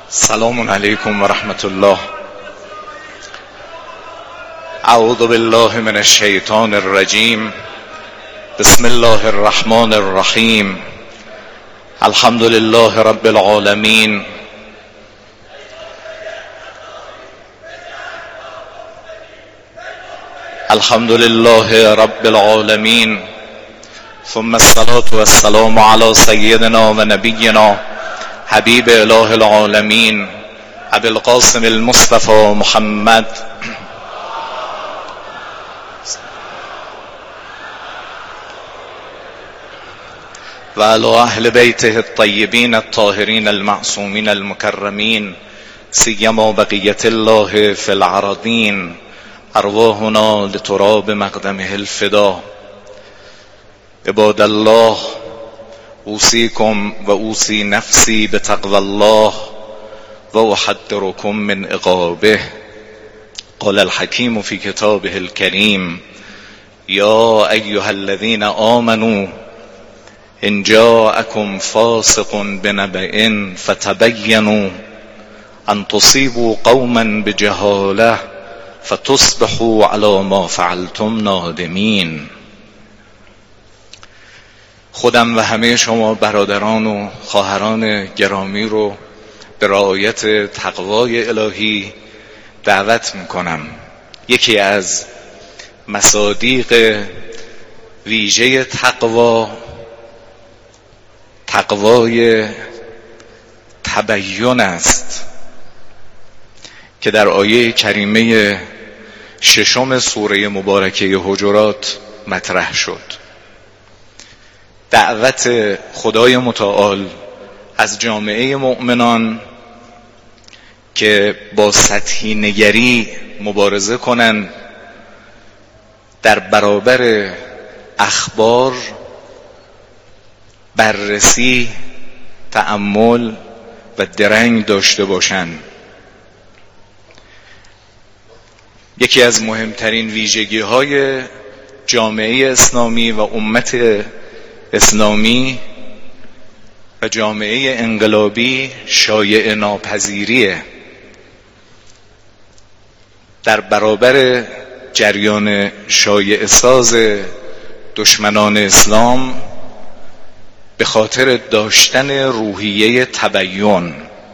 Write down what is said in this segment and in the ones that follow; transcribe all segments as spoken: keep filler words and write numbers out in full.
سلام علیکم و رحمت الله. اعوذ بالله من الشیطان الرجیم. بسم الله الرحمن الرحیم. الحمد لله رب العالمین. الحمد لله رب العالمین. ثم الصلاة والسلام على سيدنا و نبینا حبیب اله العالمین ابی القاسم المصطفى محمد و علی اهل بیته الطیبین الطاهرین المعصومین المکرمین سیما بقیة الله فی العرضین ارواحنا لتراب مقدمه الفدا. عباد الله، اوصیکم و اوصی نفسی بتقوی الله و احذرکم من عقابه. قال الحکیم فی کتابه الکریم: یا ایها الذین آمنوا ان جاءکم فاسق بنبأ فتبینوا ان تصیبوا قوما بجهاله فتصبحوا علی ما فعلتم نادمین. خودم و همه شما برادران و خواهران گرامی رو به رعایت تقوای الهی دعوت میکنم. یکی از مصادیق ویژه تقوا تقوای تبیین است که در آیه کریمه ششم سوره مبارکه حجرات مطرح شد. دعوت خدای متعال از جامعه مؤمنان که با سطحی نگری مبارزه کنند، در برابر اخبار بررسی، تأمل و درنگ داشته باشند. یکی از مهمترین ویژگی های جامعه اسلامی و امت اسلامی و جامعه انقلابی شایعه ناپذیریه. در برابر جریان شایعه ساز دشمنان اسلام به خاطر داشتن روحیه تبیین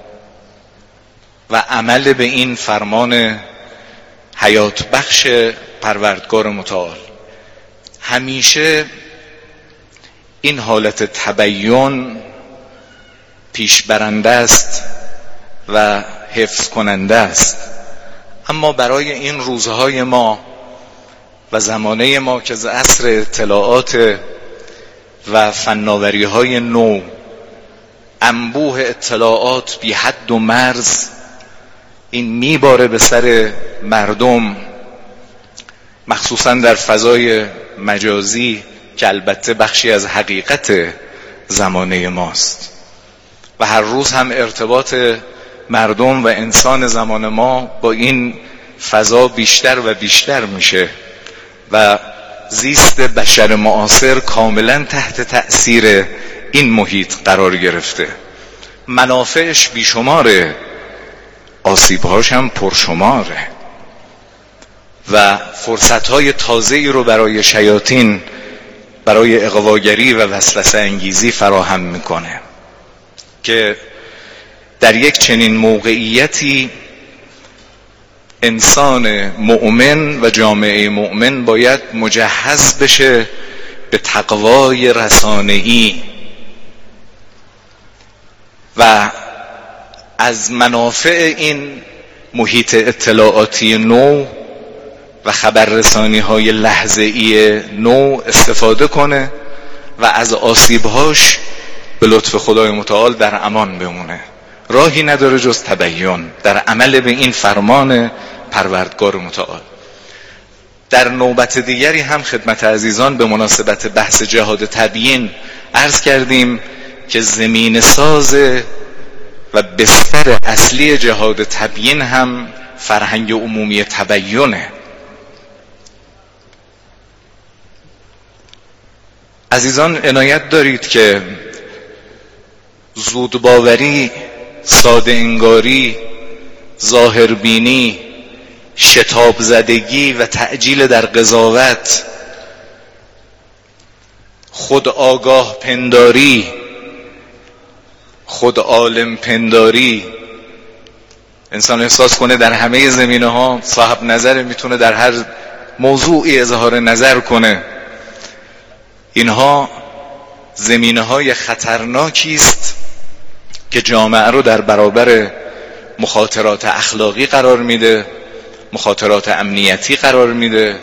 و عمل به این فرمان حیات بخش پروردگار متعال، همیشه این حالت تبیین پیش برنده است و حفظ کننده است. اما برای این روزهای ما و زمانه ما که از عصر اطلاعات و فناوری های نو، انبوه اطلاعات بی حد و مرز این میباره به سر مردم، مخصوصا در فضای مجازی که البته بخشی از حقیقت زمانه ماست و هر روز هم ارتباط مردم و انسان زمان ما با این فضا بیشتر و بیشتر میشه و زیست بشر معاصر کاملا تحت تأثیر این محیط قرار گرفته. منافعش بیشماره، آسیبهاش هم پرشماره و فرصتهای تازه‌ای رو برای شیاطین برای اغواگری و وسوسه انگیزی فراهم میکنه که در یک چنین موقعیتی انسان مؤمن و جامعه مؤمن باید مجهز بشه به تقوای رسانه‌ای و از منافع این محیط اطلاعاتی نو و خبررسانی های لحظه‌ای نو استفاده کنه و از آسیبهاش به لطف خدای متعال در امان بمونه. راهی نداره جز تبیین در عمل به این فرمان پروردگار متعال. در نوبت دیگری هم خدمت عزیزان به مناسبت بحث جهاد تبیین عرض کردیم که زمین ساز و بستر اصلی جهاد تبیین هم فرهنگ عمومی تبیینه. عزیزان عنایت دارید که زود باوری ساده انگاری، ظاهربینی، شتاب زدگی و تعجیل در قضاوت، خود آگاه پنداری، خود عالم پنداری، انسان احساس کنه در همه زمینه ها صاحب نظر، میتونه در هر موضوعی اظهار نظر کنه. اینها زمینه های خطرناکی است که جامعه رو در برابر مخاطرات اخلاقی قرار میده، مخاطرات امنیتی قرار میده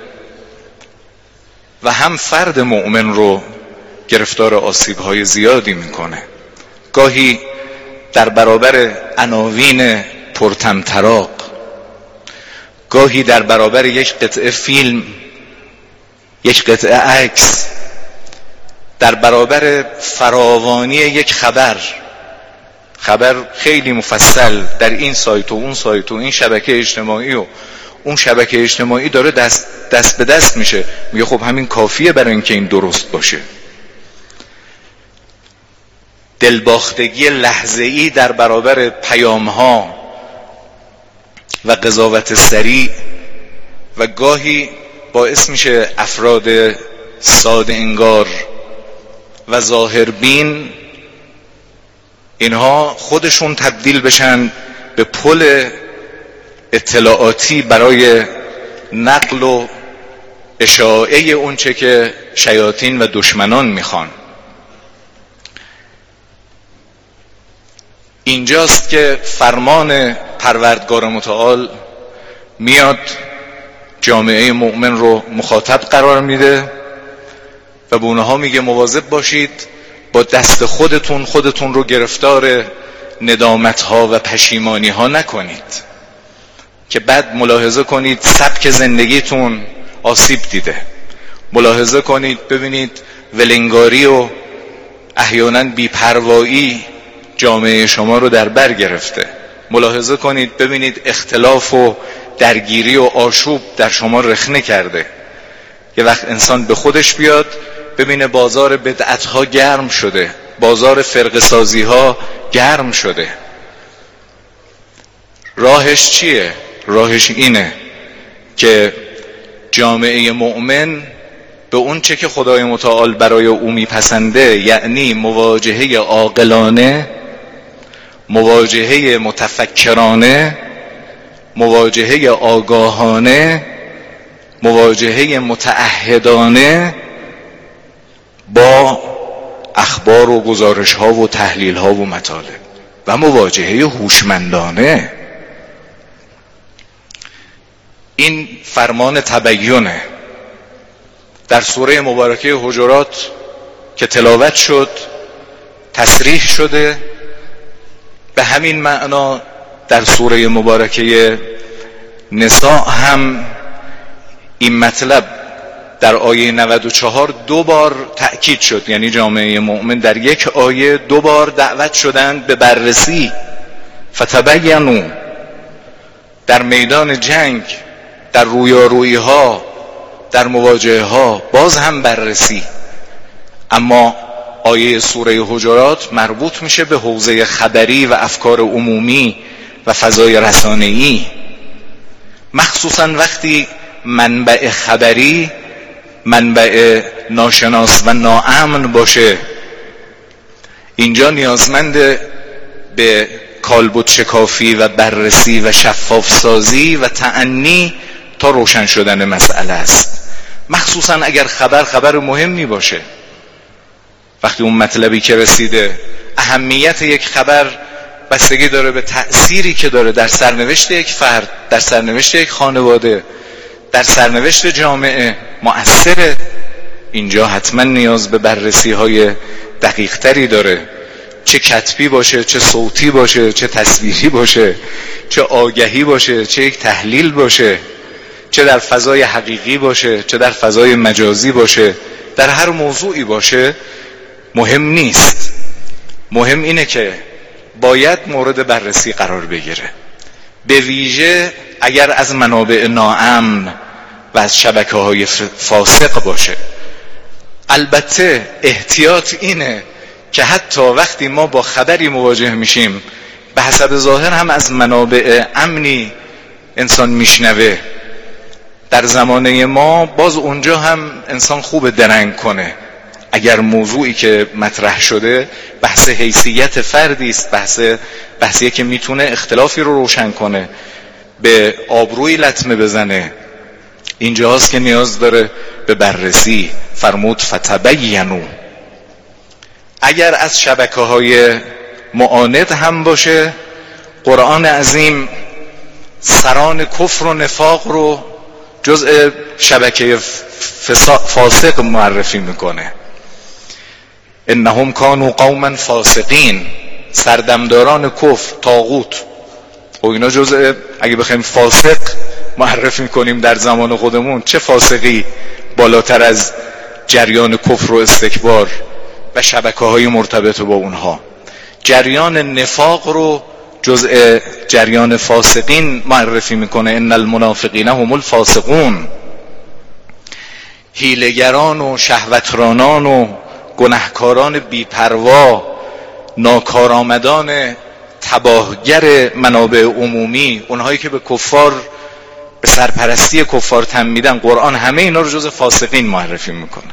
و هم فرد مؤمن رو گرفتار آسیب‌های زیادی میکنه. گاهی در برابر عناوین پرطمطراق، گاهی در برابر یک قطعه فیلم، یک قطعه عکس، در برابر فراوانی یک خبر، خبر خیلی مفصل در این سایت و اون سایت و این شبکه اجتماعی و اون شبکه اجتماعی داره دست, دست به دست میشه، میگه خب همین کافیه برای اینکه این درست باشه. دلباختگی لحظه‌ای در برابر پیام‌ها و قضاوت سریع و گاهی باعث میشه افراد ساده انگار و ظاهربین اینها خودشون تبدیل بشن به پل اطلاعاتی برای نقل و اشاعه اونچه که شیاطین و دشمنان میخوان. اینجاست که فرمان پروردگار متعال میاد جامعه مؤمن رو مخاطب قرار میده و به اونها میگه مواظب باشید با دست خودتون خودتون رو گرفتار ندامت ها و پشیمانی ها نکنید که بعد ملاحظه کنید سبک زندگیتون آسیب دیده. ملاحظه کنید ببینید ولنگاری و احیانا بی‌پروایی جامعه شما رو در بر گرفته. ملاحظه کنید ببینید اختلاف و درگیری و آشوب در شما رخنه کرده. یه وقت انسان به خودش بیاد ببینه بازار بدعت ها گرم شده، بازار فرقه سازی ها گرم شده. راهش چیه؟ راهش اینه که جامعه مؤمن به اون چه که خدای متعال برای او میپسنده، یعنی مواجهه عاقلانه، مواجهه متفکرانه، مواجهه آگاهانه، مواجهه متعهدانه با اخبار و گزارش ها و تحلیل ها و مطالب و مواجهه هوشمندانه. این فرمان تبیینه. در سوره مبارکه حجرات که تلاوت شد تصریح شده، به همین معنا در سوره مبارکه نساء هم این مطلب در آیه نود و چهار دو بار تأکید شد. یعنی جامعه مؤمن در یک آیه دو بار دعوت شدند به بررسی. فتبینوا، در میدان جنگ، در رویارویی ها، در مواجهه ها باز هم بررسی. اما آیه سوره حجرات مربوط میشه به حوزه خبری و افکار عمومی و فضای رسانه‌ای، مخصوصا وقتی منبع خبری منبع ناشناس و ناامن باشه. اینجا نیازمند به کالبد شکافی و بررسی و شفاف سازی و تأنی تا روشن شدن مسئله است، مخصوصا اگر خبر خبر مهمی باشه. وقتی اون مطلبی که رسیده، اهمیت یک خبر بستگی داره به تأثیری که داره در سرنوشت یک فرد، در سرنوشت یک خانواده، در سرنوشت جامعه مؤثره. اینجا حتما نیاز به بررسی های دقیق تری داره، چه کتبی باشه، چه صوتی باشه، چه تصویری باشه، چه آگهی باشه، چه یک تحلیل باشه، چه در فضای حقیقی باشه، چه در فضای مجازی باشه، در هر موضوعی باشه مهم نیست. مهم اینه که باید مورد بررسی قرار بگیره، به ویژه اگر از منابع ناامن و از شبکه‌های فاسق باشه. البته احتیاط اینه که حتی وقتی ما با خبری مواجه میشیم به حسب ظاهر هم از منابع امنی انسان میشنوه. در زمانه ما باز اونجا هم انسان خوب درنگ کنه. اگر موضوعی که مطرح شده بحث حیثیت فردی است، بحث بحثیه که میتونه اختلافی رو روشن کنه، به آبروی لطمه بزنه، اینجا هست که نیاز داره به بررسی. فرمود فتبینوا. اگر از شبکه های معاند هم باشه، قرآن عظیم سران کفر و نفاق رو جزء شبکه فاسق معرفی میکنه. انهم کانوا قوما فاسقین، سردمداران کفر، طاغوت. و اینا جزء، اگه بخوایم فاسق معرفی کنیم در زمان خودمون، چه فاسقی بالاتر از جریان کفر و استکبار و شبکه های مرتبط با اونها. جریان نفاق رو جزء جریان فاسقین معرفی میکنه. ان المنافقین هم الفاسقون. حیله‌گران و شهوترانان و گناهکاران بی‌پروا، ناکارآمدان تباهگر منابع عمومی، اونهایی که به کفار، به سرپرستی کفار تن میدن، قرآن همه اینا رو جز فاسقین معرفی میکنه.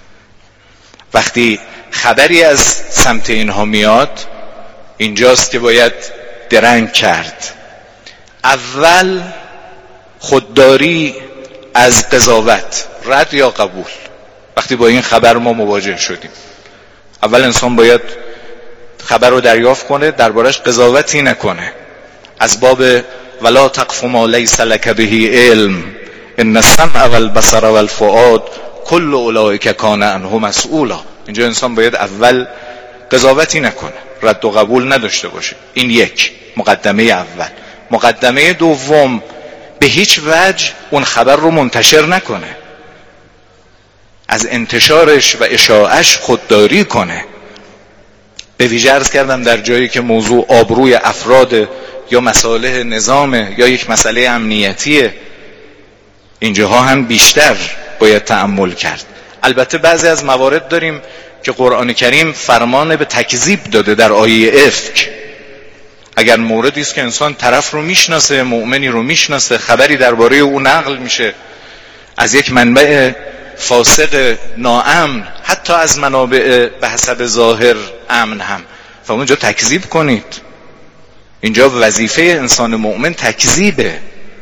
وقتی خبری از سمت اینها میاد، اینجاست که باید درنگ کرد. اول خودداری از قضاوت، رد یا قبول. وقتی با این خبر ما مواجه شدیم، اول انسان باید خبر رو دریافت کنه، دربارش قضاوتی نکنه. از باب ولا تقف ما لیس لک به علم ان السمع والبصر والفؤاد کل اولئک کان عنه مسئولا. اینجا انسان باید اول قضاوتی نکنه، رد و قبول نداشته باشه. این یک مقدمه اول. مقدمه دوم، به هیچ وجه اون خبر رو منتشر نکنه، از انتشارش و اشاعش خودداری کنه. به ویژه عرض کردم در جایی که موضوع آبروی افراد یا مصالح نظامه یا یک مسئله امنیتیه، اینجاها هم بیشتر باید تأمل کرد. البته بعضی از موارد داریم که قرآن کریم فرمان به تکذیب داده در آیه افک. اگر موردی است که انسان طرف رو میشناسه، مؤمنی رو میشناسه، خبری درباره او نقل میشه از یک منبع فاسق ناامن، حتی از منابع به حسب ظاهر امن هم، و اونجا تکذیب کنید. اینجا وظیفه انسان مؤمن تکذیبه.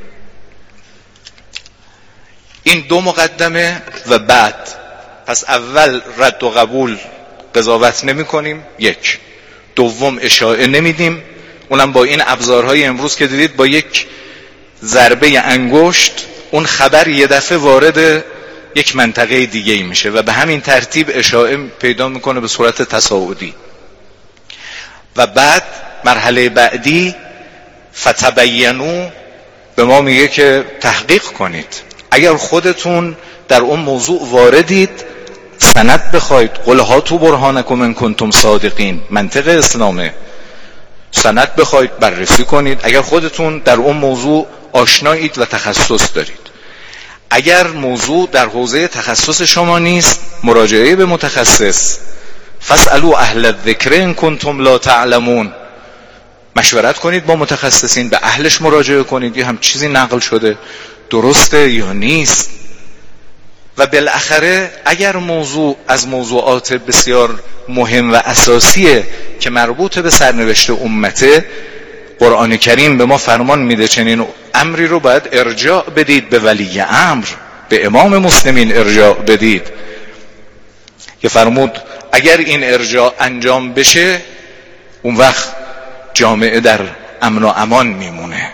این دو مقدمه. و بعد پس اول رد و قبول، قضاوت نمی کنیم، یک. دوم اشاعه نمیدیم، اونم با این ابزارهای امروز که دیدید، با یک ضربه انگشت اون خبر یه دفعه وارد یک منطقه دیگه ای میشه و به همین ترتیب اشاعه پیدا میکنه به صورت تصاعدی. و بعد مرحله بعدی فتبینوا به ما میگه که تحقیق کنید. اگر خودتون در اون موضوع واردید، سند بخواید. قل هاتوا برهانکم ان کنتم صادقین، منطق اسلامه. سند بخواید، بررسی کنید. اگر خودتون در اون موضوع آشنایید و تخصص دارید. اگر موضوع در حوزه تخصص شما نیست، مراجعه به متخصص. فاسألوا اهل الذکر ان کنتم لا تعلمون. مشورت کنید با متخصصین، به اهلش مراجعه کنید. یه هم چیزی نقل شده، درسته یا نیست. و بالاخره اگر موضوع از موضوعات بسیار مهم و اساسیه که مربوط به سرنوشت امته، قرآن کریم به ما فرمان میده چنین امری رو باید ارجاع بدید به ولی امر، به امام مسلمین ارجاع بدید. که فرمود اگر این ارجاع انجام بشه، اون وقت جامعه در امن و امان میمونه.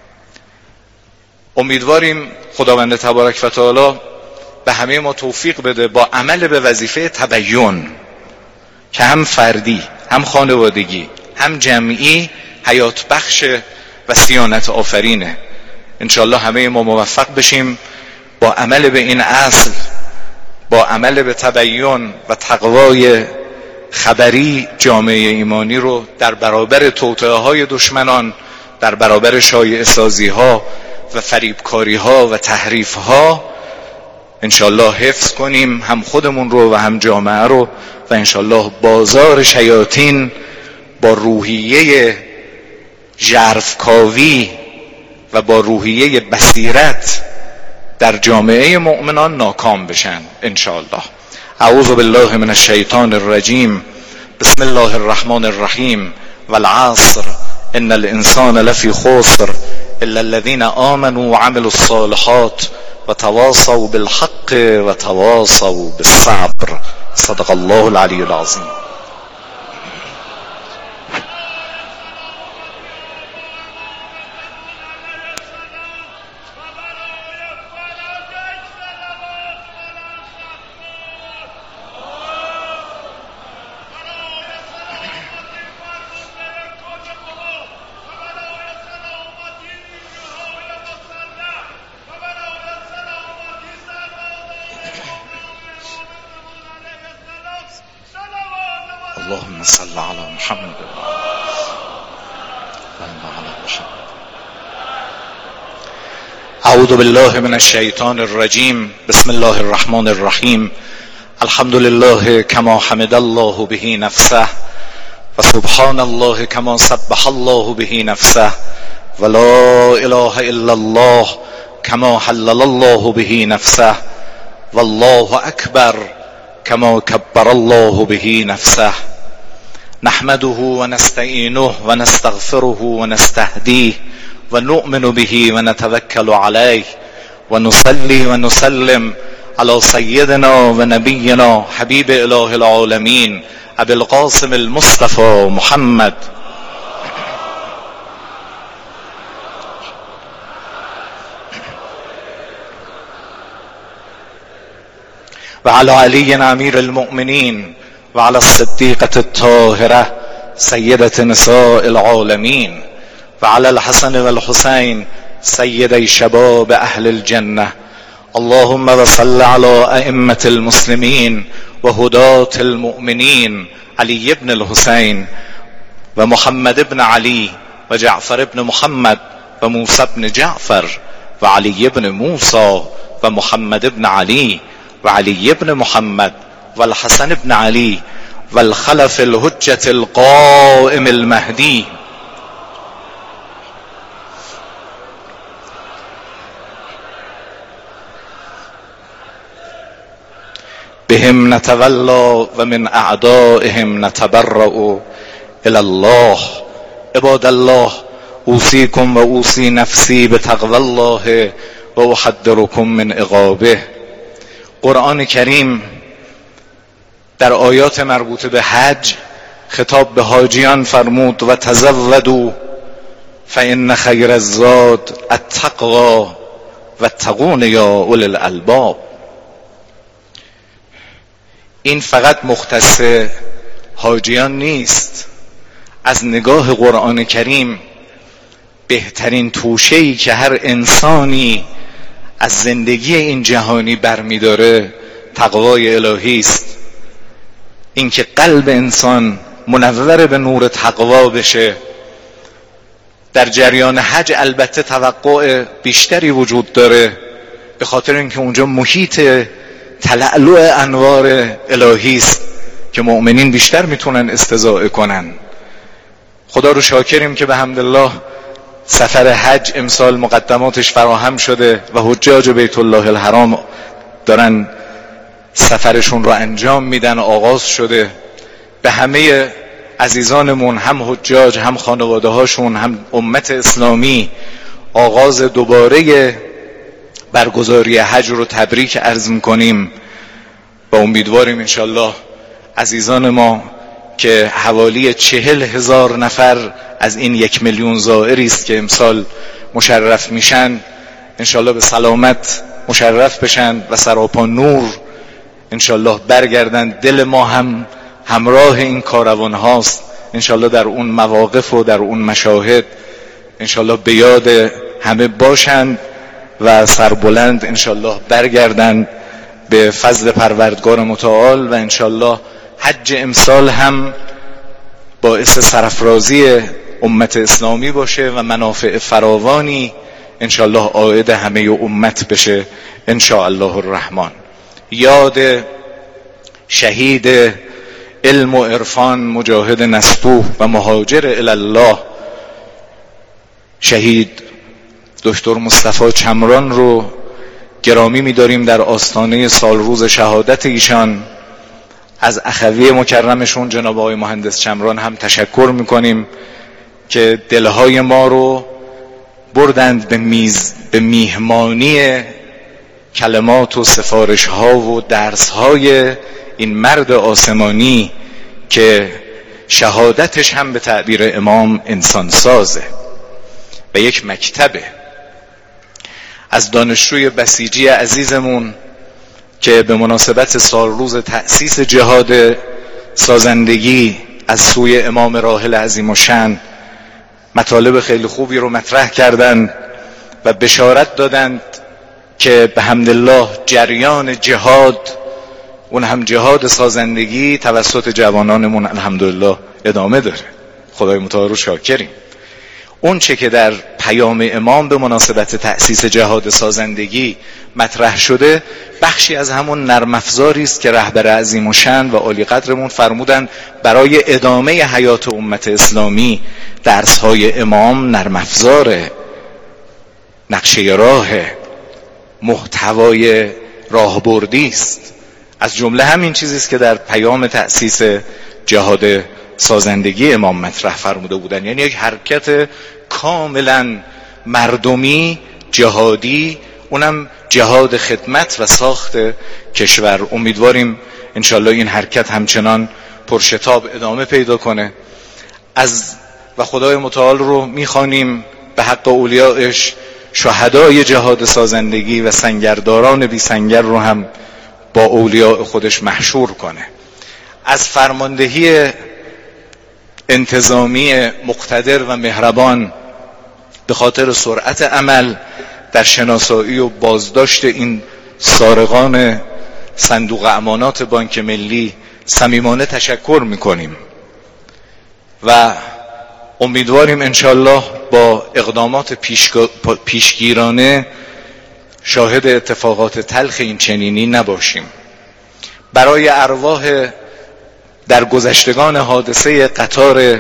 امیدواریم خداوند تبارک و تعالی به همه ما توفیق بده با عمل به وظیفه تبیین که هم فردی، هم خانوادگی، هم جمعی حیات بخش و صیانت آفرینه. انشالله همه ما موفق بشیم با عمل به این اصل، با عمل به تبیین و تقوای خبری جامعه ایمانی رو در برابر توطئه های دشمنان، در برابر شایعه سازی ها و فریبکاری ها و تحریف ها انشالله حفظ کنیم، هم خودمون رو و هم جامعه رو. و انشالله بازار شیاطین با روحیه ژرفکاوی و با روحیه بصیرت در جامعه مؤمنان ناکام بشن انشاءالله. اعوذ بالله من الشیطان الرجیم. بسم الله الرحمن الرحیم. والعصر ان الانسان لفی خسر الا الذين آمنوا وعملوا الصالحات وتواصوا بالحق وتواصوا بالصبر. صدق الله العلی العظیم. اللهم صل على محمد اعوذ بالله من الشیطان الرجیم. بسم الله الرحمن الرحیم. الحمد لله كما حمد الله به نفسه و سبحان الله كما سبح الله به نفسه و لا اله الا الله كما حلل الله به نفسه و الله اکبر كما كبر الله به نفسه. نحمده ونستعينه ونستغفره ونستهديه ونؤمن به ونتوكل عليه ونصلي ونسلم على سيدنا ونبينا حبيب إله العالمين أبي القاسم المصطفى محمد وعلى علي أمير المؤمنين وعلى الصديقة الطاهرة سيدة نساء العالمين وعلى الحسن والحسين سيدي شباب أهل الجنة. اللهم وصل على أئمة المسلمين وهداة المؤمنين علي بن الحسين ومحمد بن علي وجعفر بن محمد وموسى بن جعفر وعلي بن موسى ومحمد بن علي وعلي بن محمد والحسن بن علي والخلف الحجة القائم المهدي. بهم نتولى ومن أعدائهم نتبرأ إلى الله. عباد الله أوصيكم وأوصي نفسي بتقوى الله وأحذركم من عقابه. قرآن کریم در آیات مربوط به حج خطاب به حاجیان فرمود و تزودوا فإن خیر الزاد التقوى واتقون یا اولی الالباب. این فقط مختص حاجیان نیست. از نگاه قرآن کریم بهترین توشه‌ای که هر انسانی از زندگی این جهانی برمی‌داره تقوای الهی است. این که قلب انسان منور به نور تقوا بشه. در جریان حج البته توقع بیشتری وجود داره به خاطر اینکه اونجا محیط تلألؤ انوار الهی است که مؤمنین بیشتر میتونن استضاءه کنن. خدا رو شاکریم که به حمدالله سفر حج امسال مقدماتش فراهم شده و حجاج بیت الله الحرام دارن سفرشون رو انجام میدن. آغاز شده. به همه عزیزانمون هم حجاج هم خانواده هاشون هم امت اسلامی آغاز دوباره برگزاری حج رو تبریک عرض میکنیم و امیدواریم انشالله عزیزان ما که حوالی چهل هزار نفر از این یک میلیون زائری است که امسال مشرف میشن انشالله به سلامت مشرف بشن و سراپا نور انشالله برگردن. دل ما هم همراه این کاروان هاست انشالله در اون مواقف و در اون مشاهد انشالله به یاد همه باشند و سربلند انشالله برگردند به فضل پروردگار متعال و انشالله حج امسال هم باعث سرافرازی امت اسلامی باشه و منافع فراوانی انشالله عائد همه امت بشه انشاءالله الرحمن. یاد شهید علم و عرفان مجاهد نصبوح و مهاجر الی الله شهید دکتر مصطفی چمران رو گرامی می‌داریم در آستانه سال روز شهادت ایشان. از اخوی مکرمشون جناب آقای مهندس چمران هم تشکر می‌کنیم که دلهای ما رو بردند به میز به میهمانی کلمات و سفارش ها و درس های این مرد آسمانی که شهادتش هم به تعبیر امام انسان سازه و یک مکتبه. از دانشجوی بسیجی عزیزمون که به مناسبت سال روز تأسیس جهاد سازندگی از سوی امام راحل عظیم الشأن مطالب خیلی خوبی رو مطرح کردند و بشارت دادند که به حمدالله جریان جهاد، اون هم جهاد سازندگی توسط جوانانمون الحمدلله ادامه داره. خدای متعال رو شاکریم. اون چه که در پیام امام به مناسبت تأسیس جهاد سازندگی مطرح شده بخشی از همون نرم افزاری است که رهبر عظیم الشأن و عالی قدرمون فرمودن برای ادامه حیات امت اسلامی درس‌های امام نرم افزاره، نقشه راه، محتوای راهبردی است. از جمله همین چیزی است که در پیام تأسیس جهاد سازندگی امام مطرح فرموده بودن، یعنی یک حرکت کاملا مردمی جهادی، اونم جهاد خدمت و ساخت کشور. امیدواریم انشالله این حرکت همچنان پرشتاب ادامه پیدا کنه. از و خدای متعال رو میخوانیم به حق اولیاءش شهدای جهاد سازندگی و سنگرداران بی سنگر رو هم با اولیاء خودش محشور کنه. از فرماندهی انتظامی مقتدر و مهربان به خاطر سرعت عمل در شناسایی و بازداشت این سارقان صندوق امانات بانک ملی صمیمانه تشکر میکنیم و امیدواریم انشالله با اقدامات پیشگیرانه شاهد اتفاقات تلخ این چنینی نباشیم. برای ارواح در گذشتگان حادثه قطار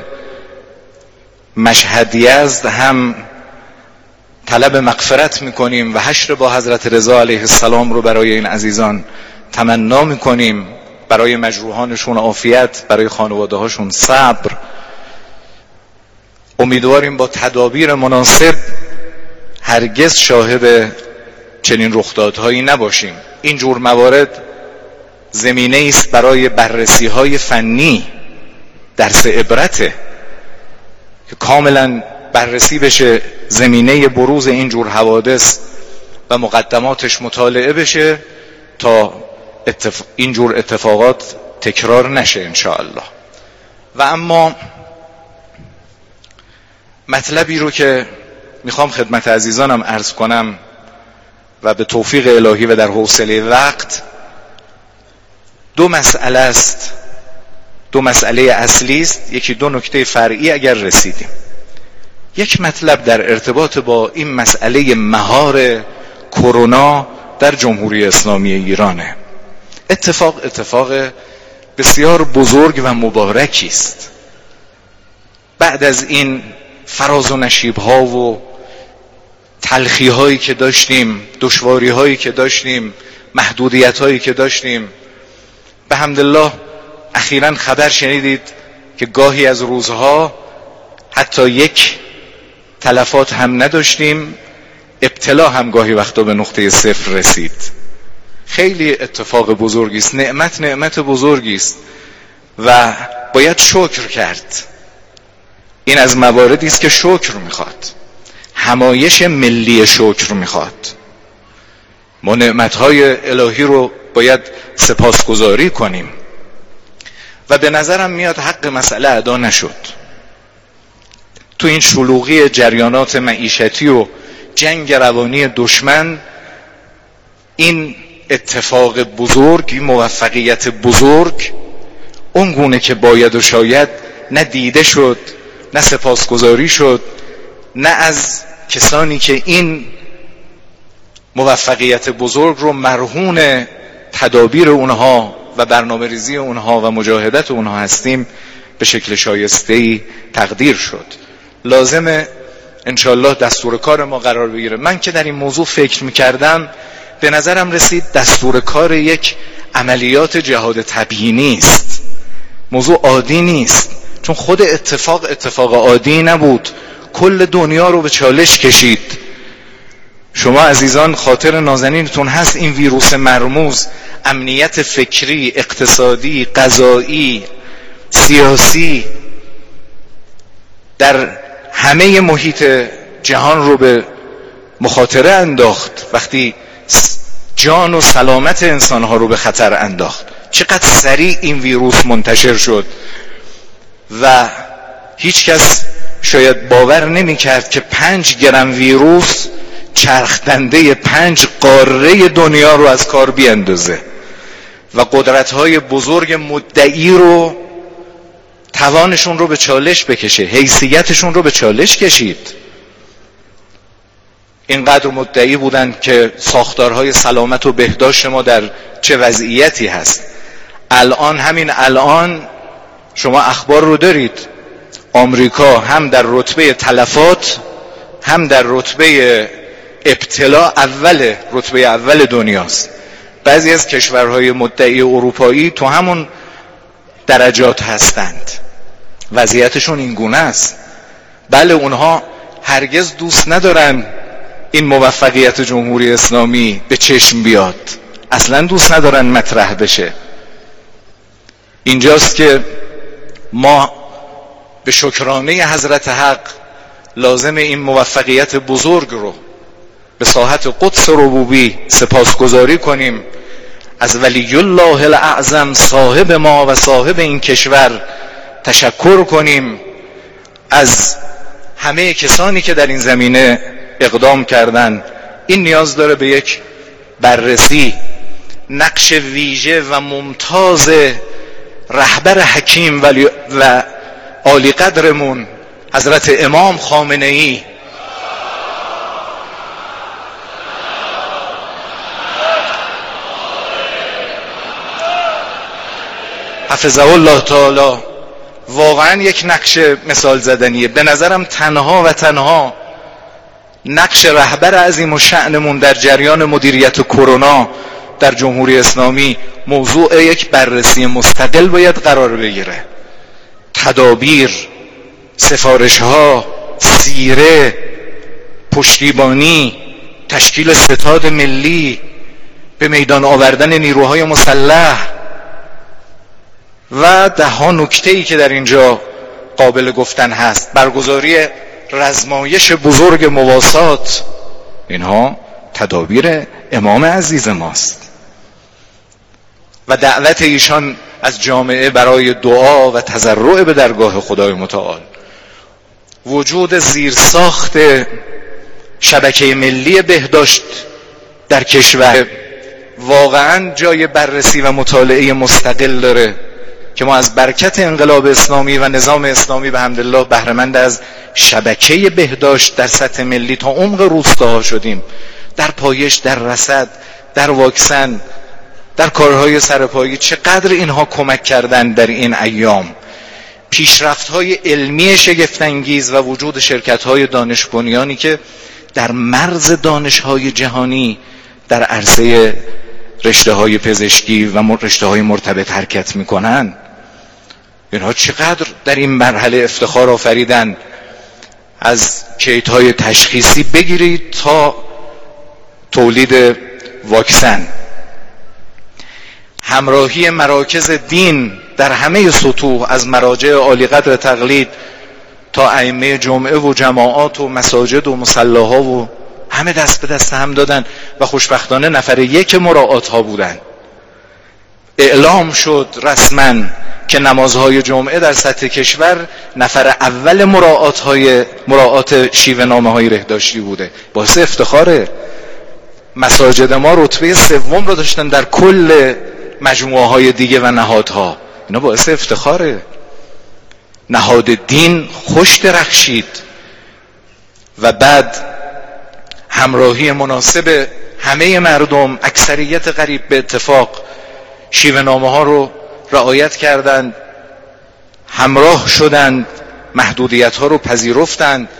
مشهد یزد هم طلب مغفرت میکنیم و حشر با حضرت رضا علیه السلام رو برای این عزیزان تمنا میکنیم، برای مجروحانشون عافیت، برای خانواده هاشون صبر. امیدواریم با تدابیر مناسب هرگز شاهد چنین رخدادهایی نباشیم. این جور موارد زمینه است برای بررسی های فنی، درس عبرته که کاملا بررسی بشه، زمینه بروز این جور حوادث و مقدماتش مطالعه بشه تا اتف... این جور اتفاقات تکرار نشه انشاءالله. و اما مطلبی رو که میخوام خدمت عزیزانم عرض کنم و به توفیق الهی و در حوصله وقت دو مسئله است، دو مسئله اصلی است، یکی دو نکته فرعی اگر رسیدیم. یک مطلب در ارتباط با این مسئله مهار کرونا در جمهوری اسلامی ایرانه. اتفاق اتفاق بسیار بزرگ و مبارکی است. بعد از این فراز و نشیب ها و تلخی هایی که داشتیم، دشواری هایی که داشتیم، محدودیت هایی که داشتیم، به حمدالله اخیراً خبر شنیدید که گاهی از روزها حتی یک تلفات هم نداشتیم، ابتلا هم گاهی وقتا به نقطه صفر رسید. خیلی اتفاق بزرگی است، نعمت نعمت بزرگی است و باید شکر کرد. این از مواردی است که شکر میخواد، همایش ملی شکر میخواد. ما نعمتهای الهی رو باید سپاسگزاری کنیم و به نظرم میاد حق مسئله ادا نشد. تو این شلوغی جریانات معیشتی و جنگ روانی دشمن این اتفاق بزرگ، این موفقیت بزرگ اون گونه که باید و شاید نه دیده شد، نه سپاسگزاری شد، نه از کسانی که این موفقیت بزرگ رو مرهون تدابیر اونها و برنامه ریزی اونها و مجاهدت اونها هستیم به شکل شایسته‌ای تقدیر شد. لازمه انشالله دستور کار ما قرار بگیره. من که در این موضوع فکر میکردم به نظرم رسید دستور کار یک عملیات جهاد تبیینی است، موضوع عادی نیست، چون خود اتفاق اتفاق عادی نبود، کل دنیا رو به چالش کشید. شما عزیزان خاطر نازنینتون هست این ویروس مرموز امنیت فکری، اقتصادی، غذایی، سیاسی در همه محیط جهان رو به مخاطره انداخت، وقتی جان و سلامت انسانها رو به خطر انداخت. چقدر سریع این ویروس منتشر شد و هیچ کس شاید باور نمی کرد که پنج گرم ویروس چرخدنده پنج قاره دنیا رو از کار بیاندازه و قدرت‌های بزرگ مدعی رو توانشون رو به چالش بکشه، حیثیتشون رو به چالش کشید. اینقدر مدعی بودند که ساختارهای سلامت و بهداشت ما در چه وضعیتی هست. الان همین الان شما اخبار رو دارید، آمریکا هم در رتبه تلفات هم در رتبه ابتلا اول رتبه اول دنیاست. بعضی از کشورهای مدعی اروپایی تو همون درجات هستند. وضعیتشون این گونه است. بله اونها هرگز دوست ندارن این موفقیت جمهوری اسلامی به چشم بیاد، اصلا دوست ندارن مطرح بشه. اینجاست که ما به شکرانه حضرت حق لازم این موفقیت بزرگ رو به ساحت قدس ربوبی سپاسگزاری کنیم، از ولی الله الاعظم صاحب ما و صاحب این کشور تشکر کنیم، از همه کسانی که در این زمینه اقدام کردن. این نیاز داره به یک بررسی. نقش ویژه و ممتاز رهبر حکیم و عالی قدرمون حضرت امام خامنه ای حفظه الله تعالی واقعا یک نقش مثال زدنیه. به نظرم تنها و تنها نقش رهبر عظیم و شأنمون در جریان مدیریت کرونا در جمهوری اسلامی موضوع یک بررسی مستقل باید قرار بگیره. تدابیر، سفارش‌ها، سیره، پشتیبانی، تشکیل ستاد ملی، به میدان آوردن نیروهای مسلح و ده ها نکته‌ای که در اینجا قابل گفتن هست، برگزاری رزمایش بزرگ مواسات، اینها تدابیر امام عزیز ماست و دعوت ایشان از جامعه برای دعا و تضرع به درگاه خدای متعال. وجود زیرساخت شبکه ملی بهداشت در کشور واقعا جای بررسی و مطالعه مستقل داره که ما از برکت انقلاب اسلامی و نظام اسلامی به حمدالله بهره‌مند از شبکه بهداشت در سطح ملی تا عمق روستاها شدیم، در پایش، در رصد، در واکسن، در کارهای سرپایی. چقدر اینها کمک کردن در این ایام. پیشرفت‌های علمی شگفت‌انگیز و وجود شرکت‌های دانش بنیانی که در مرز دانش‌های جهانی در عرصه رشته‌های پزشکی و رشته‌های مرتبط حرکت می‌کنند. اینها چقدر در این مرحله افتخار آفریدن، از کیت‌های تشخیصی بگیرید تا تولید واکسن. همراهی مراکز دین در همه سطوح، از مراجع عالی قدر تقلید تا ائمه جمعه و جماعات و مساجد و مصلاها و همه دست به دست هم دادن و خوشبختانه نفر یک مراعات ها بودن. اعلام شد رسما که نمازهای جمعه در سطح کشور نفر اول مراعات های مراعات شیوه نامه های بهداشتی بوده. باعث افتخاره. مساجد ما رتبه سوم رو داشتن در کل مجموعه های دیگه و نهادها. اینا باعث افتخاره. نهاد دین خوش درخشید و بعد همراهی مناسب همه مردم، اکثریت قریب به اتفاق شیوه نامه ها رو رعایت کردند، همراه شدند، محدودیت ها رو پذیرفتند،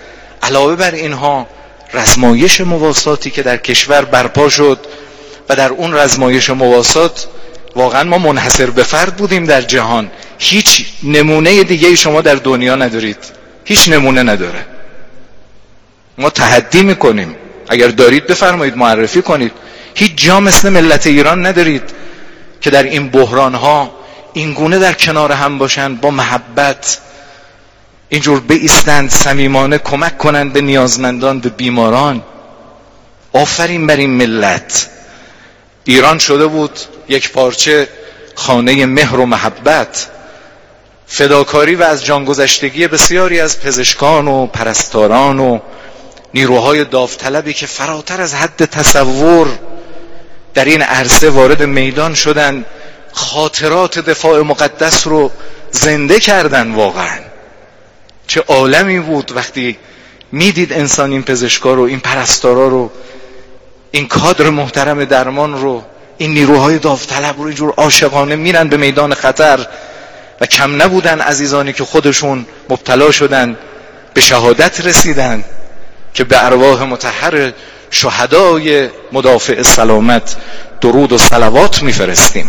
علاوه بر اینها رزمایش مواساتی که در کشور برپا شد و در اون رزمایش مواسات واقعا ما منحصر به فرد بودیم در جهان. هیچ نمونه دیگه شما در دنیا ندارید، هیچ نمونه نداره. ما تحدی میکنیم، اگر دارید بفرمایید معرفی کنید. هیچ جا مثل ملت ایران ندارید که در این بحرانها این گونه در کنار هم باشند، با محبت اینجور بایستند، صمیمانه کمک کنند به نیازمندان، به بیماران. آفرین بر این ملت. ایران شده بود یک پارچه خانه مهر و محبت، فداکاری و از جانگذشتگی بسیاری از پزشکان و پرستاران و نیروهای داوطلبی که فراتر از حد تصور در این عرصه وارد میدان شدن، خاطرات دفاع مقدس رو زنده کردن. واقعا چه عالمی بود وقتی میدید انسان این پزشکا رو، این پرستارا رو، این کادر محترم درمان رو، این نیروهای داوطلب رو اینجور عاشقانه میرن به میدان خطر. و کم نبودن عزیزانی که خودشون مبتلا شدن، به شهادت رسیدن، که به ارواح مطهر شهدای مدافع سلامت درود و صلوات میفرستیم.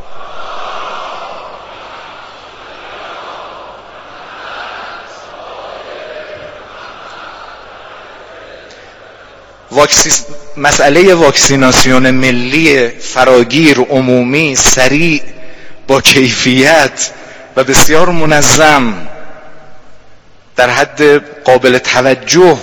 واکسیس... مسئله واکسیناسیون ملی فراگیر، عمومی، سریع، با کیفیت و بسیار منظم، در حد قابل توجه،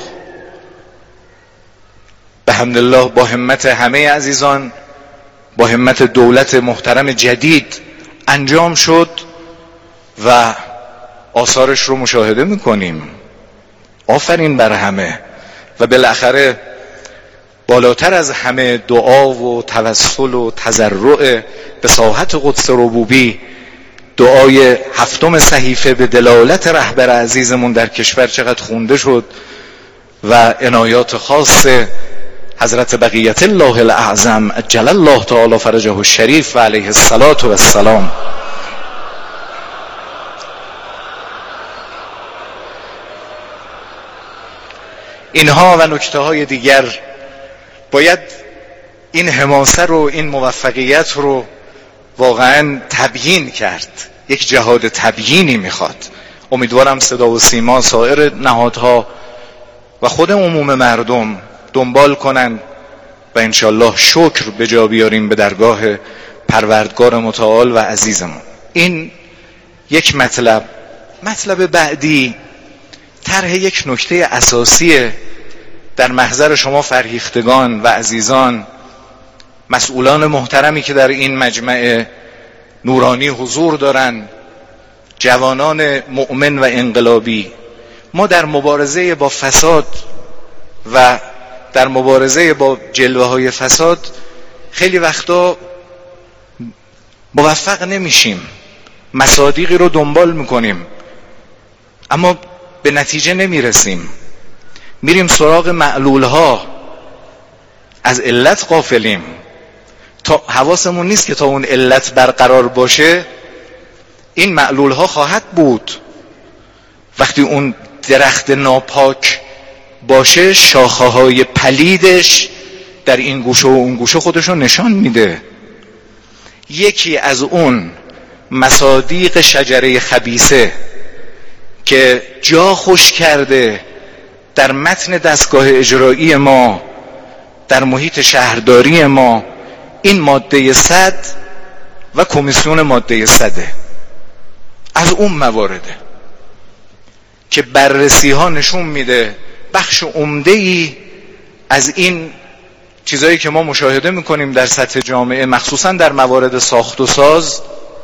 به حمدالله با همت همه عزیزان، با همت دولت محترم جدید انجام شد و آثارش رو مشاهده میکنیم. آفرین بر همه. و بالاخره بالاتر از همه دعا و توسل و تضرع به ساحت قدس ربوبی، دعای هفتم صحیفه به دلالت رهبر عزیزمون در کشور چقدر خونده شد و عنایات خاص حضرت بقیت الله الاعظم عجل الله تعالی فرجه الشریف و علیه الصلاة و السلام. اینها و نکته های دیگر باید این حماسه رو، این موفقیت رو واقعا تبیین کرد. یک جهاد تبیینی میخواد. امیدوارم صدا و سیما، سایر نهادها و خود عموم مردم دنبال کنن و انشالله شکر به جا بیاریم به درگاه پروردگار متعال و عزیزمون. این یک مطلب. مطلب بعدی طرح یک نکته اساسی در محضر شما فرهیختگان و عزیزان، مسئولان محترمی که در این مجمع نورانی حضور دارن، جوانان مؤمن و انقلابی. ما در مبارزه با فساد و در مبارزه با جلوه های فساد خیلی وقتا موفق نمیشیم. مصادیقی رو دنبال میکنیم اما به نتیجه نمیرسیم. میریم سراغ معلول ها، از علت غافلیم. تا حواسمون نیست که تا اون علت برقرار باشه این معلول ها خواهد بود. وقتی اون درخت ناپاک باشه، شاخه های پلیدش در این گوشه و اون گوشه خودشو نشان میده. یکی از اون مصادیق شجره خبیثه که جا خوش کرده در متن دستگاه اجرایی ما، در محیط شهرداری ما، این ماده صد و کمیسیون ماده صده. از اون موارده که بررسی ها نشون میده بخش عمده‌ای از این چیزایی که ما مشاهده میکنیم در سطح جامعه، مخصوصا در موارد ساخت و ساز،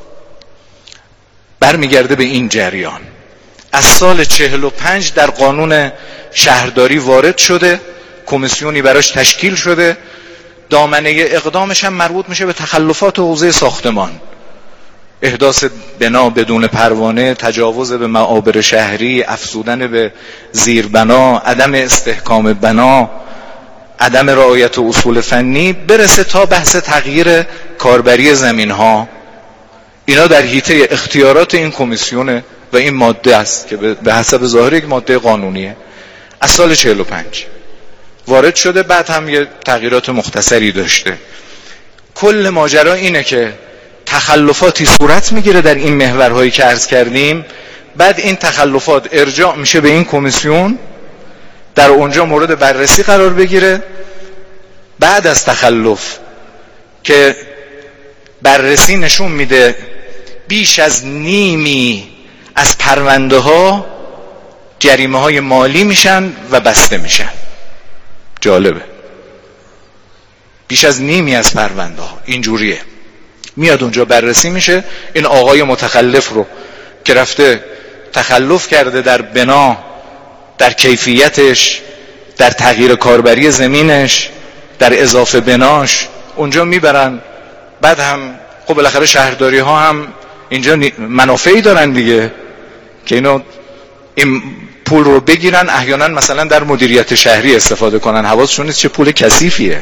برمیگرده به این جریان. از سال چهل و پنج در قانون شهرداری وارد شده، کمیسیونی براش تشکیل شده، دامنه اقدامش هم مربوط میشه به تخلفات حوزه ساختمان، احداث بنا بدون پروانه، تجاوز به معابر شهری، افزودن به زیربنا، عدم استحکام بنا، عدم رعایت اصول فنی، برسه تا بحث تغییر کاربری زمین ها. اینا در حیطه اختیارات این کمیسیونه و این ماده است که به حسب ظاهر یک ماده قانونیه. از سال چهل و پنج وارد شده، بعد هم یه تغییرات مختصری داشته. کل ماجرا اینه که تخلفاتی صورت میگیره در این محورهایی که عرض کردیم، بعد این تخلفات ارجاع میشه به این کمیسیون، در اونجا مورد بررسی قرار بگیره. بعد از تخلف که بررسی نشون میده بیش از نیمی از پرونده ها جریمه های مالی میشن و بسته میشن. جالبه، بیش از نیمی از پرونده ها اینجوریه. میاد اونجا بررسی میشه، این آقای متخلف رو که رفته تخلف کرده در بنا، در کیفیتش، در تغییر کاربری زمینش، در اضافه بناش، اونجا میبرن. بعد هم خب بالاخره شهرداری ها هم اینجا منافعی دارن دیگه که اینو این پول رو بگیرن، احیانا مثلا در مدیریت شهری استفاده کنن، حواسشون نیست چه پول کثیفیه.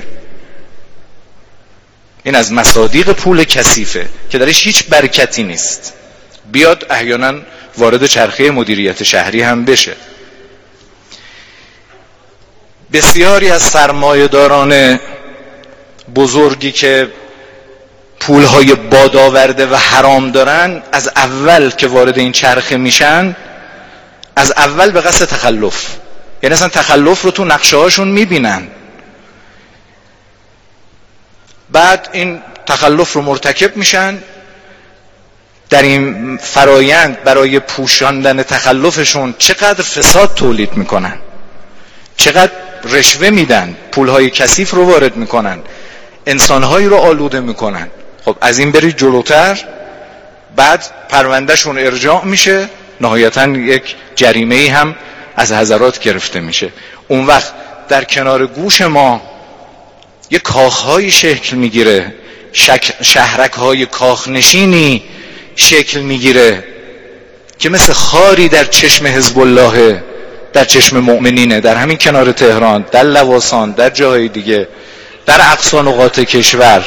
این از مصادیق پول کثیفه که درش هیچ برکتی نیست، بیاد احیانا وارد چرخه مدیریت شهری هم بشه. بسیاری از سرمایه‌داران بزرگی که پولهای بادآورده و حرام دارن، از اول که وارد این چرخه میشن، از اول به قصد تخلف، یعنی اصلا تخلف رو تو نقشه هاشون میبینن، بعد این تخلف رو مرتکب میشن. در این فرایند برای پوشاندن تخلفشون چقدر فساد تولید میکنن، چقدر رشوه میدن، پولهای کثیف رو وارد میکنن، انسانهایی رو آلوده میکنن. خب از این برید جلوتر، بعد پروندهشون ارجاع میشه، نهایتاً یک جریمه‌ای هم از حضرات گرفته میشه. اون وقت در کنار گوش ما یک کاخهایی شکل میگیره، شهرک‌های کاخنشینی شکل میگیره که مثل خاری در چشم حزب الله، در چشم مؤمنینه، در همین کنار تهران، در لواسان، در جاهای دیگه، در اقصی نقاط کشور.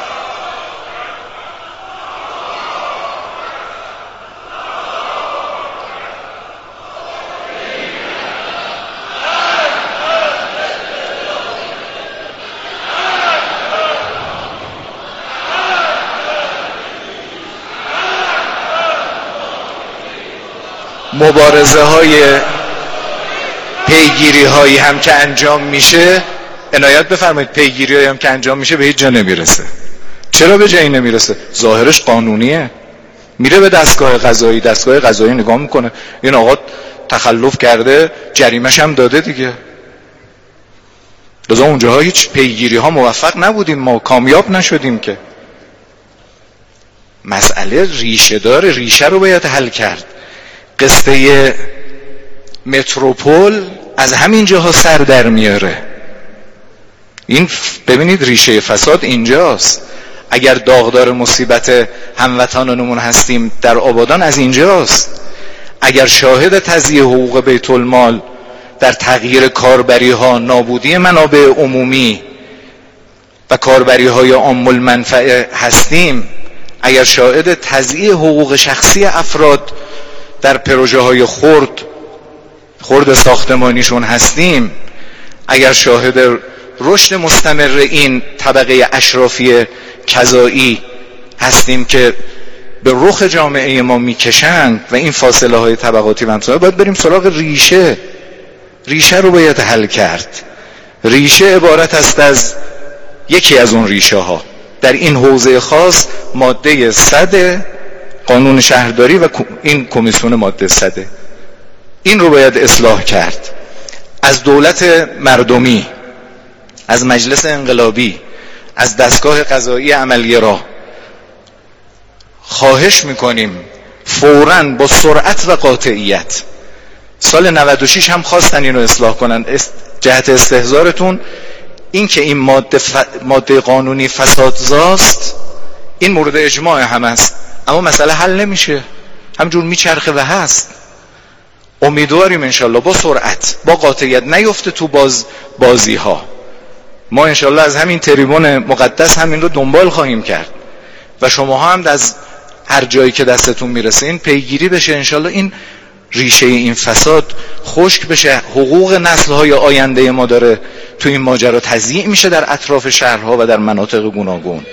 مبارزه های پیگیری هایی هم که انجام میشه، عنایت بفرمایید، پیگیری هایی هم که انجام میشه به هیچ جا نمیرسه. چرا به جایی نمیرسه؟ ظاهرش قانونیه، میره به دستگاه قضایی، دستگاه قضایی نگاه میکنه، این آقا تخلف کرده، جریمش هم داده دیگه. لذا اونجاها هیچ پیگیری ها موفق نبودیم، ما کامیاب نشدیم. که مسئله ریشه داره، ریشه رو باید حل کرد. قصه متروپول از همین جاها سر در میاره. این ببینید ریشه فساد اینجاست. اگر داغدار مصیبت هموطنانمون هستیم در آبادان، از اینجاست. اگر شاهد تضییع حقوق بیت المال در تغییر کاربری ها، نابودی منابع عمومی و کاربری های عام المنفعه هستیم، اگر شاهد تضییع حقوق شخصی افراد در پروژه های خرد خرد ساختمانیشون هستیم، اگر شاهد رشد مستمر این طبقه اشرافی کذایی هستیم که به رخ جامعه ما میکشند و این فاصله های طبقاتی و باید بریم سراغ ریشه. ریشه رو باید حل کرد. ریشه عبارت است از یکی از اون ریشه ها در این حوزه خاص، ماده صد قانون شهرداری و این کمیسیون ماده صد. این رو باید اصلاح کرد. از دولت مردمی، از مجلس انقلابی، از دستگاه قضایی عملگرا خواهش میکنیم فوراً با سرعت و قاطعیت. سال نود و شش هم خواستن اینو اصلاح کنن. جهت استحضارتون این که این ماده, ف... ماده قانونی فسادزاست، این مورد اجماع هم است، اما مسئله حل نمیشه، همجور میچرخه و هست. امیدواریم انشالله با سرعت، با قاطعیت نیفته تو باز بازی ها. ما انشالله از همین تریبون مقدس همین رو دنبال خواهیم کرد و شما هم از هر جایی که دستتون میرسه این پیگیری بشه. انشالله این ریشه این فساد خشک بشه، حقوق نسل‌های آینده ما داره تو این ماجرا تضییع میشه در اطراف شهرها و در مناطق گوناگون.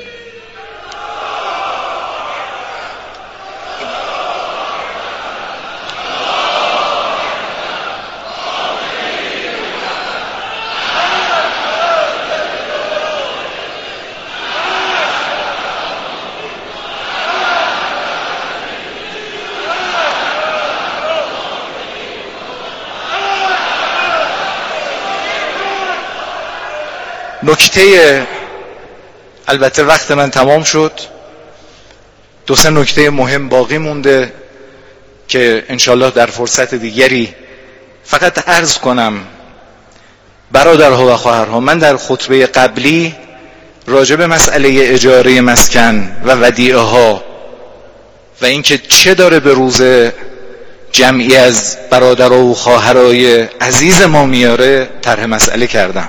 نکته، البته وقت من تمام شد، دو سه نکته مهم باقی مونده که انشالله در فرصت دیگری فقط عرض کنم. برادرها و خواهرها، من در خطبه قبلی راجع به مسئله اجاره مسکن و ودیعه ها و اینکه چه داره به روز جمعی از برادرها و خواهرای عزیز ما میاره طرح مسئله کردم.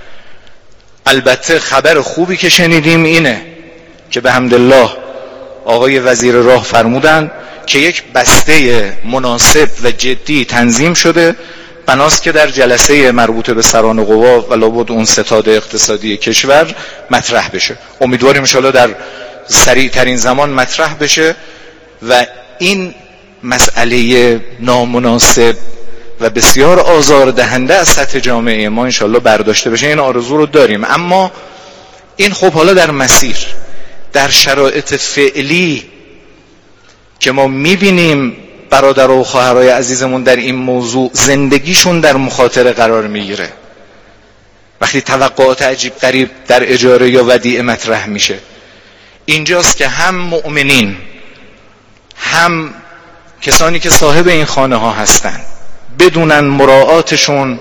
البته خبر خوبی که شنیدیم اینه که به حمدالله آقای وزیر راه فرمودن که یک بسته مناسب و جدی تنظیم شده، بناست که در جلسه مربوط به سران قوا و لابد اون ستاد اقتصادی کشور مطرح بشه. امیدواریم انشاءالله در سریع ترین زمان مطرح بشه و این مسئله نامناسب و بسیار آزاردهنده از سطح جامعه ما انشالله برداشته بشه. این آرزو رو داریم. اما این خب حالا در مسیر، در شرایط فعلی که ما میبینیم برادر و خواهرای عزیزمون در این موضوع زندگیشون در مخاطره قرار میگیره، وقتی توقعات عجیب غریب در اجاره یا ودیعه مطرح میشه، اینجاست که هم مؤمنین هم کسانی که صاحب این خانه ها هستن بدونن مراعاتشون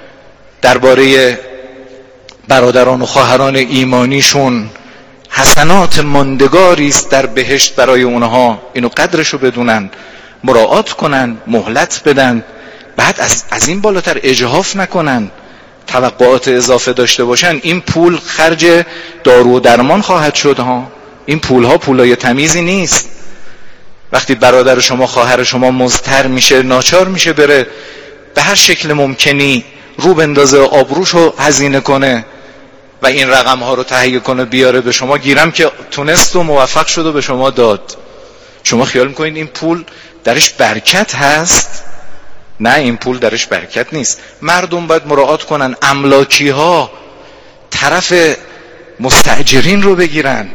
درباره برادران و خواهران ایمانیشون حسنات ماندگاری است در بهشت برای اونها، اینو قدرشو بدونن، مراعات کنن، مهلت بدن، بعد از, از این بالاتر اجحاف نکنن، توقعات اضافه داشته باشن. این پول خرج دارو و درمان خواهد شد ها. این پول ها پولای تمیزی نیست. وقتی برادر شما خواهر شما مضطر میشه، ناچار میشه بره به هر شکل ممکنی رو بندازه، آبروشو هزینه کنه و این رقم ها رو تهیه کنه بیاره به شما، گیرم که تونست و موفق شد و به شما داد، شما خیال میکنید این پول درش برکت هست؟ نه، این پول درش برکت نیست. مردم باید مراعات کنن، املاکی ها طرف مستاجرین رو بگیرن،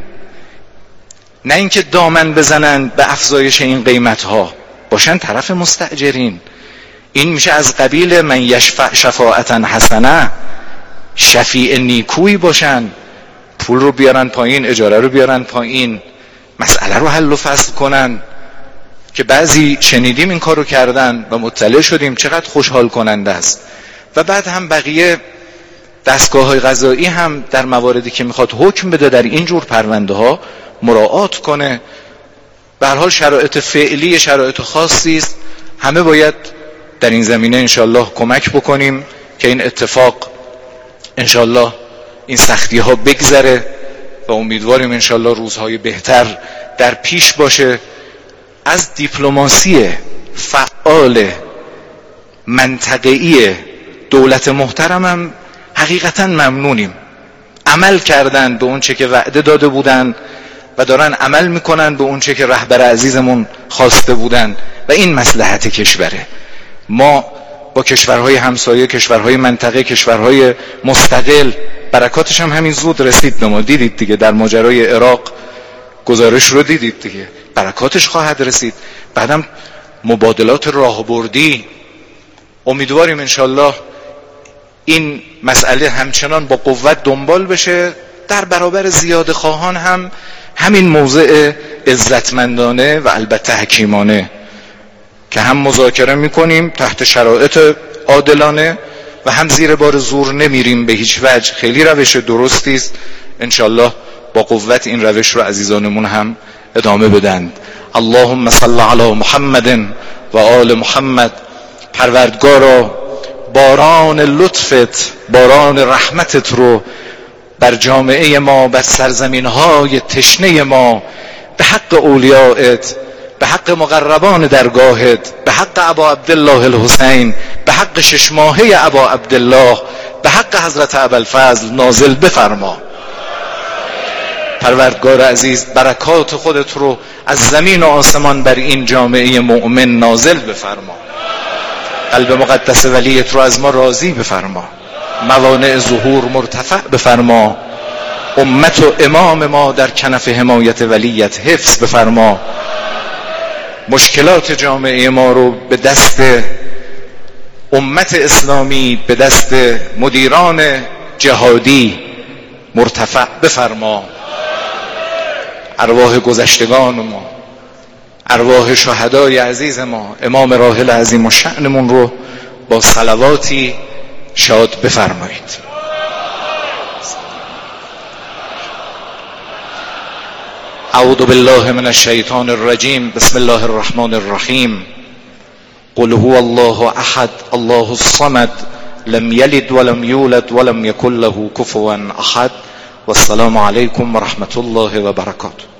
نه اینکه دامن بزنن به افزایش این قیمت ها، باشن طرف مستاجرین. این میشه از قبیل من یشفع شفاعتا حسنه، شفیع نیکویی باشن، پول رو بیارن پایین، اجاره رو بیارن پایین، مسئله رو حل و فصل کنن. که بعضی شنیدیم این کار رو کردن و مطلع شدیم، چقدر خوشحال کننده است. و بعد هم بقیه دستگاه های قضایی هم در مواردی که میخواد حکم بده در این جور پرونده ها مراعات کنه. به هر حال شرایط فعلی شرایط خاصی است، همه باید در این زمینه انشالله کمک بکنیم که این اتفاق انشالله این سختی ها بگذره و امیدواریم انشالله روزهای بهتر در پیش باشه. از دیپلماسی فعال منطقه‌ای دولت محترمم حقیقتا ممنونیم. عمل کردن به اون چه که وعده داده بودن و دارن عمل میکنن به اون چه که رهبر عزیزمون خواسته بودن و این مصلحت کشوره. ما با کشورهای همسایه، کشورهای منطقه، کشورهای مستقل، برکاتش هم همین زود رسید به ما. دیدید دیگه در ماجرای عراق گزارش رو دیدید دیگه، برکاتش خواهد رسید. بعدم مبادلات راهبردی، امیدواریم انشالله این مسئله همچنان با قوت دنبال بشه. در برابر زیاده خواهان هم همین موضع عزتمندانه و البته حکیمانه که هم مذاکره میکنیم تحت شرایط عادلانه و هم زیر بار زور نمیریم به هیچ وجه. خیلی روش درستی است. انشالله با قوت این روش رو عزیزانمون هم ادامه بدند. اللهم صل علی محمد و آل محمد. پروردگارا باران لطفت، باران رحمتت رو بر جامعه ما، بر سرزمین های تشنه ما، به حق اولیائت، به حق مقربان درگاهت، به حق حق ابا عبدالله الحسین، به حق شش ماهه ابا عبدالله، به حق حضرت ابوالفضل نازل بفرما. پروردگار عزیز برکات خودت رو از زمین و آسمان بر این جامعه مؤمن نازل بفرما. قلب مقدس ولیت رو از ما راضی بفرما. موانع ظهور مرتفع بفرما. امت و امام ما در کنف حمایت ولیت حفظ بفرما. مشکلات جامعه ما رو به دست امت اسلامی، به دست مدیران جهادی مرتفع بفرما. ارواح گذشتگان ما، ارواح شهدای عزیز ما، امام راحل عظیم الشأنمون رو با صلواتی شاد بفرمایید. اعوذ بالله من الشیطان الرجیم. بسم الله الرحمن الرحیم. قل هو الله احد الله الصمد لم یلد ولم یولد ولم یکن له کفوا احد. والسلام علیکم و رحمت الله و برکاته.